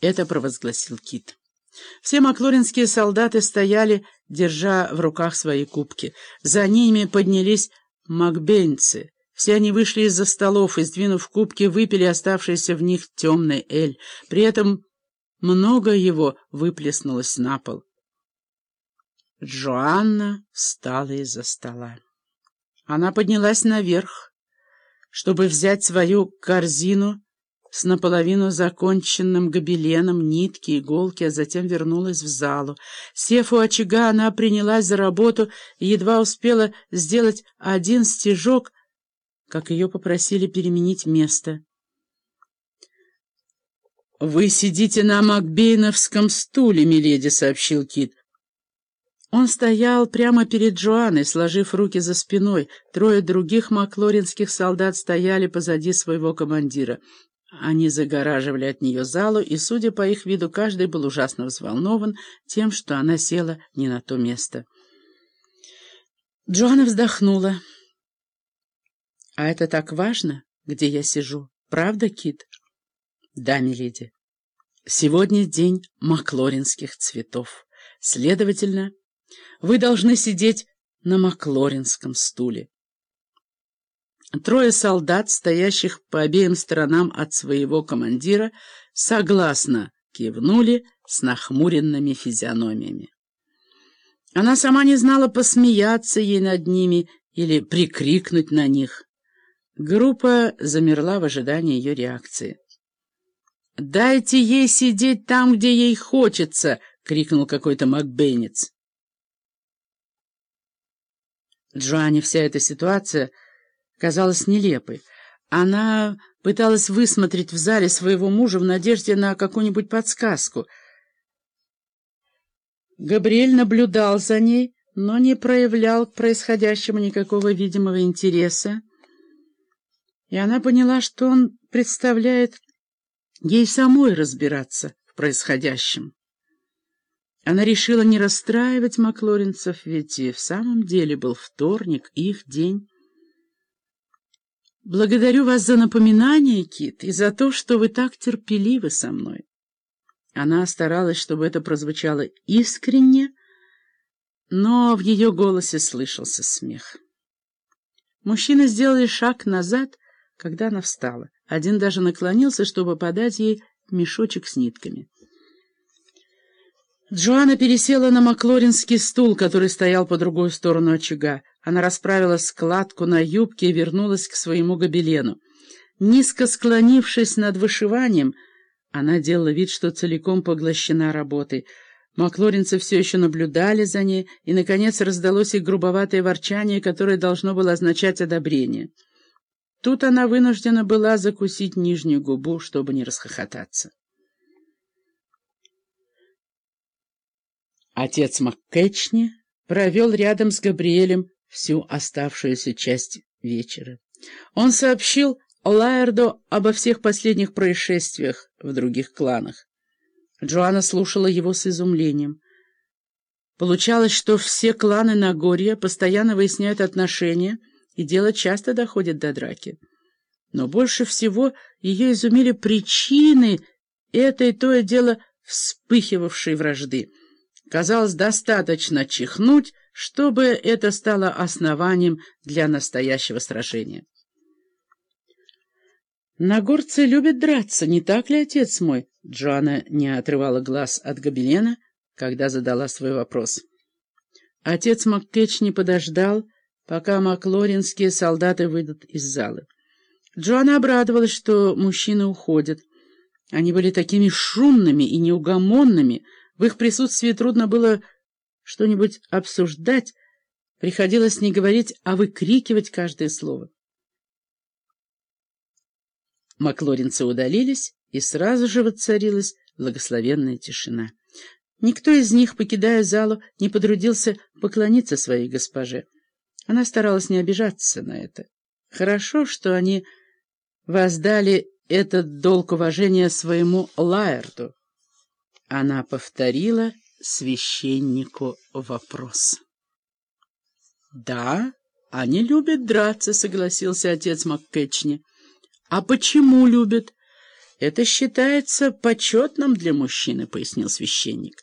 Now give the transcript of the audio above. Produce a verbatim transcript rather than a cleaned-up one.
Это провозгласил Кит. Все маклоринские солдаты стояли, держа в руках свои кубки. За ними поднялись макбейнцы. Все они вышли из-за столов и, сдвинув кубки, выпили оставшийся в них темный эль. При этом много его выплеснулось на пол. Джоанна встала из-за стола. Она поднялась наверх, чтобы взять свою корзину с наполовину законченным гобеленом, нитки, иголки, а затем вернулась в залу. Сев у очага, она принялась за работу и едва успела сделать один стежок, как ее попросили переменить место. «Вы сидите на макбейновском стуле, миледи», — сообщил Кит. Он стоял прямо перед Джоанной, сложив руки за спиной. Трое других маклоринских солдат стояли позади своего командира. Они загораживали от нее залу, и, судя по их виду, каждый был ужасно взволнован тем, что она села не на то место. Джоанна вздохнула. «А это так важно, где я сижу, правда, Кит?» «Да, миледи. Сегодня день маклоринских цветов. Следовательно, вы должны сидеть на маклоринском стуле». Трое солдат, стоящих по обеим сторонам от своего командира, согласно кивнули с нахмуренными физиономиями. Она сама не знала, посмеяться ей над ними или прикрикнуть на них. Группа замерла в ожидании ее реакции. «Дайте ей сидеть там, где ей хочется!» — крикнул какой-то макбейнец. Джоанне вся эта ситуация казалась нелепой. Она пыталась высмотреть в зале своего мужа в надежде на какую-нибудь подсказку. Габриэль наблюдал за ней, но не проявлял к происходящему никакого видимого интереса, и она поняла, что он представляет ей самой разбираться в происходящем. Она решила не расстраивать маклоринцев, ведь и в самом деле был вторник, их день. «Благодарю вас за напоминание, Кит, и за то, что вы так терпеливы со мной». Она старалась, чтобы это прозвучало искренне, но в ее голосе слышался смех. Мужчины сделали шаг назад, когда она встала. Один даже наклонился, чтобы подать ей мешочек с нитками. Джоанна пересела на маклоринский стул, который стоял по другую сторону очага. Она расправила складку на юбке и вернулась к своему гобелену. Низко склонившись над вышиванием, она делала вид, что целиком поглощена работой. Маклоринцы все еще наблюдали за ней, и, наконец, раздалось их грубоватое ворчание, которое должно было означать одобрение. Тут она вынуждена была закусить нижнюю губу, чтобы не расхохотаться. Отец МакКетчни провел рядом с Габриэлем всю оставшуюся часть вечера. Он сообщил Лаэрду обо всех последних происшествиях в других кланах. Джоанна слушала его с изумлением. Получалось, что все кланы Нагорья постоянно выясняют отношения, и дело часто доходит до драки. Но больше всего ее изумили причины этой то и дело вспыхивавшей вражды. Казалось, достаточно чихнуть, чтобы это стало основанием для настоящего сражения. «Нагорцы любят драться, не так ли, отец мой?» Джоанна не отрывала глаз от гобелена, когда задала свой вопрос. Отец МакКетчни подождал, пока маклоринские солдаты выйдут из залы. Джоанна обрадовалась, что мужчины уходят. Они были такими шумными и неугомонными. В их присутствии трудно было что-нибудь обсуждать, приходилось не говорить, а выкрикивать каждое слово. Маклоринцы удалились, и сразу же воцарилась благословенная тишина. Никто из них, покидая залу, не потрудился поклониться своей госпоже. Она старалась не обижаться на это. Хорошо, что они воздали этот долг уважения своему Лаэрду. Она повторила священнику вопрос. «Да, они любят драться», — согласился отец МакКетчни. «А почему любят?» «Это считается почетным для мужчины», — пояснил священник.